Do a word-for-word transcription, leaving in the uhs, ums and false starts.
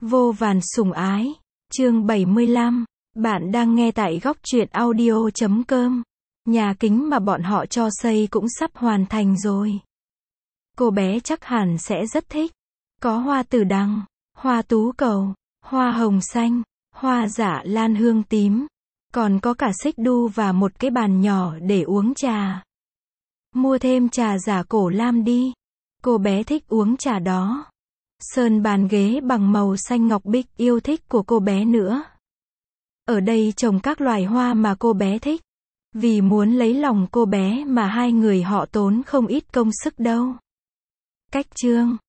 Vô vàn sủng ái. Chương bảy mươi lăm. Bạn đang nghe tại góc truyện audio chấm com. Nhà kính mà bọn họ cho xây cũng sắp hoàn thành rồi. Cô bé chắc hẳn sẽ rất thích. Có hoa tử đằng, hoa tú cầu, hoa hồng xanh, hoa dạ lan hương tím. Còn có cả xích đu và một cái bàn nhỏ để uống trà. Mua thêm trà giả cổ lam đi. Cô bé thích uống trà đó. Sơn bàn ghế bằng màu xanh ngọc bích yêu thích của cô bé nữa. Ở đây trồng các loài hoa mà cô bé thích. Vì muốn lấy lòng cô bé mà hai người họ tốn không ít công sức đâu. Cách chương.